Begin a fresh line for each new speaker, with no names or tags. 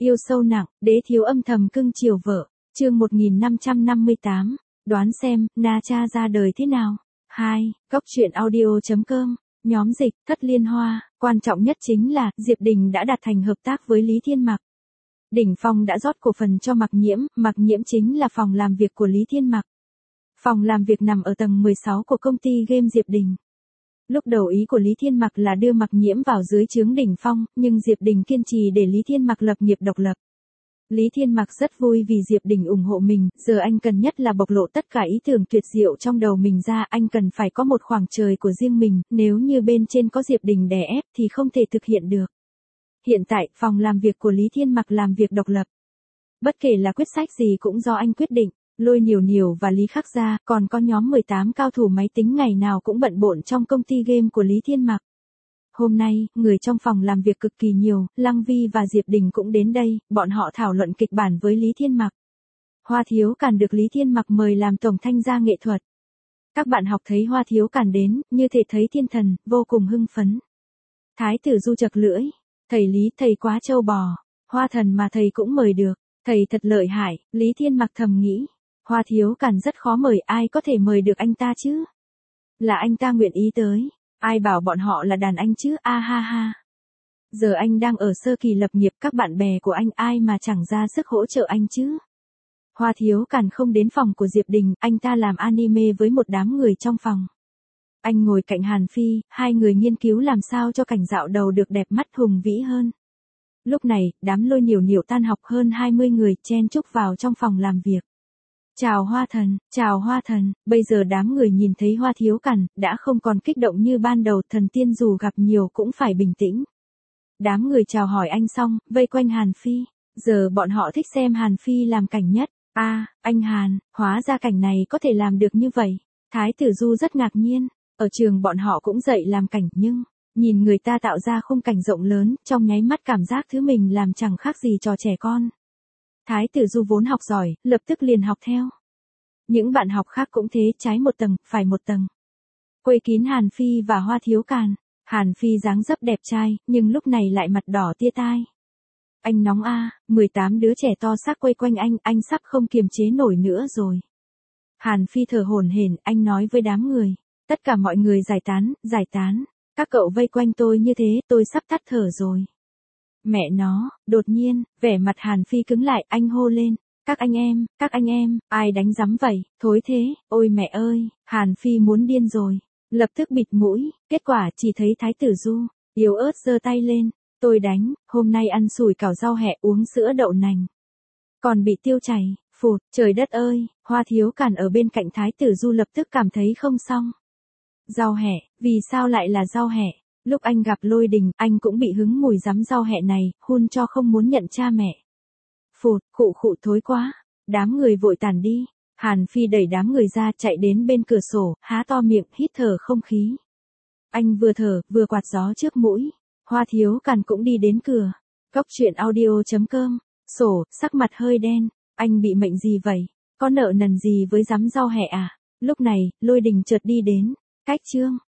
Yêu sâu nặng, đế thiếu âm thầm cưng chiều vợ. Chương 1558, đoán xem, Na Cha ra đời thế nào. 2. Góc truyện audio.com, nhóm dịch, Thất Liên Hoa, quan trọng nhất chính là, Diệp Đình đã đạt thành hợp tác với Lý Thiên Mặc. Đỉnh Phong đã rót cổ phần cho Mặc Nhiễm chính là phòng làm việc của Lý Thiên Mặc. Phòng làm việc nằm ở tầng 16 của công ty game Diệp Đình. Lúc đầu ý của Lý Thiên Mặc là đưa Mặc Nhiễm vào dưới trướng Đỉnh Phong, nhưng Diệp Đình kiên trì để Lý Thiên Mặc lập nghiệp độc lập. Lý Thiên Mặc rất vui vì Diệp Đình ủng hộ mình, giờ anh cần nhất là bộc lộ tất cả ý tưởng tuyệt diệu trong đầu mình ra, anh cần phải có một khoảng trời của riêng mình, nếu như bên trên có Diệp Đình đè ép thì không thể thực hiện được. Hiện tại, phòng làm việc của Lý Thiên Mặc làm việc độc lập. Bất kể là quyết sách gì cũng do anh quyết định. Lôi Nhiều và Lý Khắc Gia, còn có nhóm 18 cao thủ máy tính ngày nào cũng bận bộn trong công ty game của Lý Thiên Mặc. Hôm nay, người trong phòng làm việc cực kỳ nhiều, Lăng Vi và Diệp Đình cũng đến đây, bọn họ thảo luận kịch bản với Lý Thiên Mặc. Hoa Thiếu Càn được Lý Thiên Mặc mời làm tổng thanh gia nghệ thuật. Các bạn học thấy Hoa Thiếu Càn đến, như thể thấy thiên thần, vô cùng hưng phấn. Thái tử Du chật lưỡi, thầy Lý, thầy quá trâu bò, Hoa thần mà thầy cũng mời được, thầy thật lợi hại, Lý Thiên Mặc thầm nghĩ. Hoa Thiếu Càn rất khó mời, ai có thể mời được anh ta chứ? Là anh ta nguyện ý tới. Ai bảo bọn họ là đàn anh chứ, a ha ha. Giờ anh đang ở sơ kỳ lập nghiệp, các bạn bè của anh ai mà chẳng ra sức hỗ trợ anh chứ. Hoa Thiếu Càn không đến phòng của Diệp Đình, anh ta làm anime với một đám người trong phòng. Anh ngồi cạnh Hàn Phi, hai người nghiên cứu làm sao cho cảnh dạo đầu được đẹp mắt hùng vĩ hơn. Lúc này, đám Lôi Nhiều tan học hơn 20 người chen chúc vào trong phòng làm việc. Chào Hoa thần, bây giờ đám người nhìn thấy Hoa Thiếu Càn, đã không còn kích động như ban đầu, thần tiên dù gặp nhiều cũng phải bình tĩnh. Đám người chào hỏi anh xong, vây quanh Hàn Phi, giờ bọn họ thích xem Hàn Phi làm cảnh nhất. Anh Hàn, hóa ra cảnh này có thể làm được như vậy. Thái tử Du rất ngạc nhiên, ở trường bọn họ cũng dạy làm cảnh nhưng, nhìn người ta tạo ra khung cảnh rộng lớn, trong nháy mắt cảm giác thứ mình làm chẳng khác gì trò trẻ con. Thái tử Du vốn học giỏi, lập tức liền học theo. Những bạn học khác cũng thế, trái một tầng, phải một tầng. Quây kín Hàn Phi và Hoa Thiếu Càn. Hàn Phi dáng dấp đẹp trai, nhưng lúc này lại mặt đỏ tia tai. Anh nóng 18 đứa trẻ to xác quây quanh anh sắp không kiềm chế nổi nữa rồi. Hàn Phi thở hổn hển, anh nói với đám người. Tất cả mọi người giải tán. Các cậu vây quanh tôi như thế, tôi sắp tắt thở rồi. Mẹ nó, đột nhiên, vẻ mặt Hàn Phi cứng lại, anh hô lên. Các anh em, ai đánh rắm vậy, thối thế, ôi mẹ ơi, Hàn Phi muốn điên rồi. Lập tức bịt mũi, kết quả chỉ thấy Thái tử Du, yếu ớt giơ tay lên. Tôi đánh, hôm nay ăn sủi cảo rau hẹ uống sữa đậu nành. Còn bị tiêu chảy, phụt, trời đất ơi, Hoa Thiếu Càn ở bên cạnh Thái tử Du lập tức cảm thấy không xong. Rau hẹ, vì sao lại là rau hẹ? Lúc anh gặp Lôi Đình, anh cũng bị hứng mùi rắm rau hẹ này, hun cho không muốn nhận cha mẹ. Phụt, khụ thối quá. Đám người vội tản đi. Hàn Phi đẩy đám người ra chạy đến bên cửa sổ, há to miệng, hít thở không khí. Anh vừa thở, vừa quạt gió trước mũi. Hoa Thiếu Càn cũng đi đến cửa. Góc truyện audio.com, sổ, sắc mặt hơi đen. Anh bị mệnh gì vậy? Có nợ nần gì với rắm rau hẹ à? Lúc này, Lôi Đình chợt đi đến. Cách chương.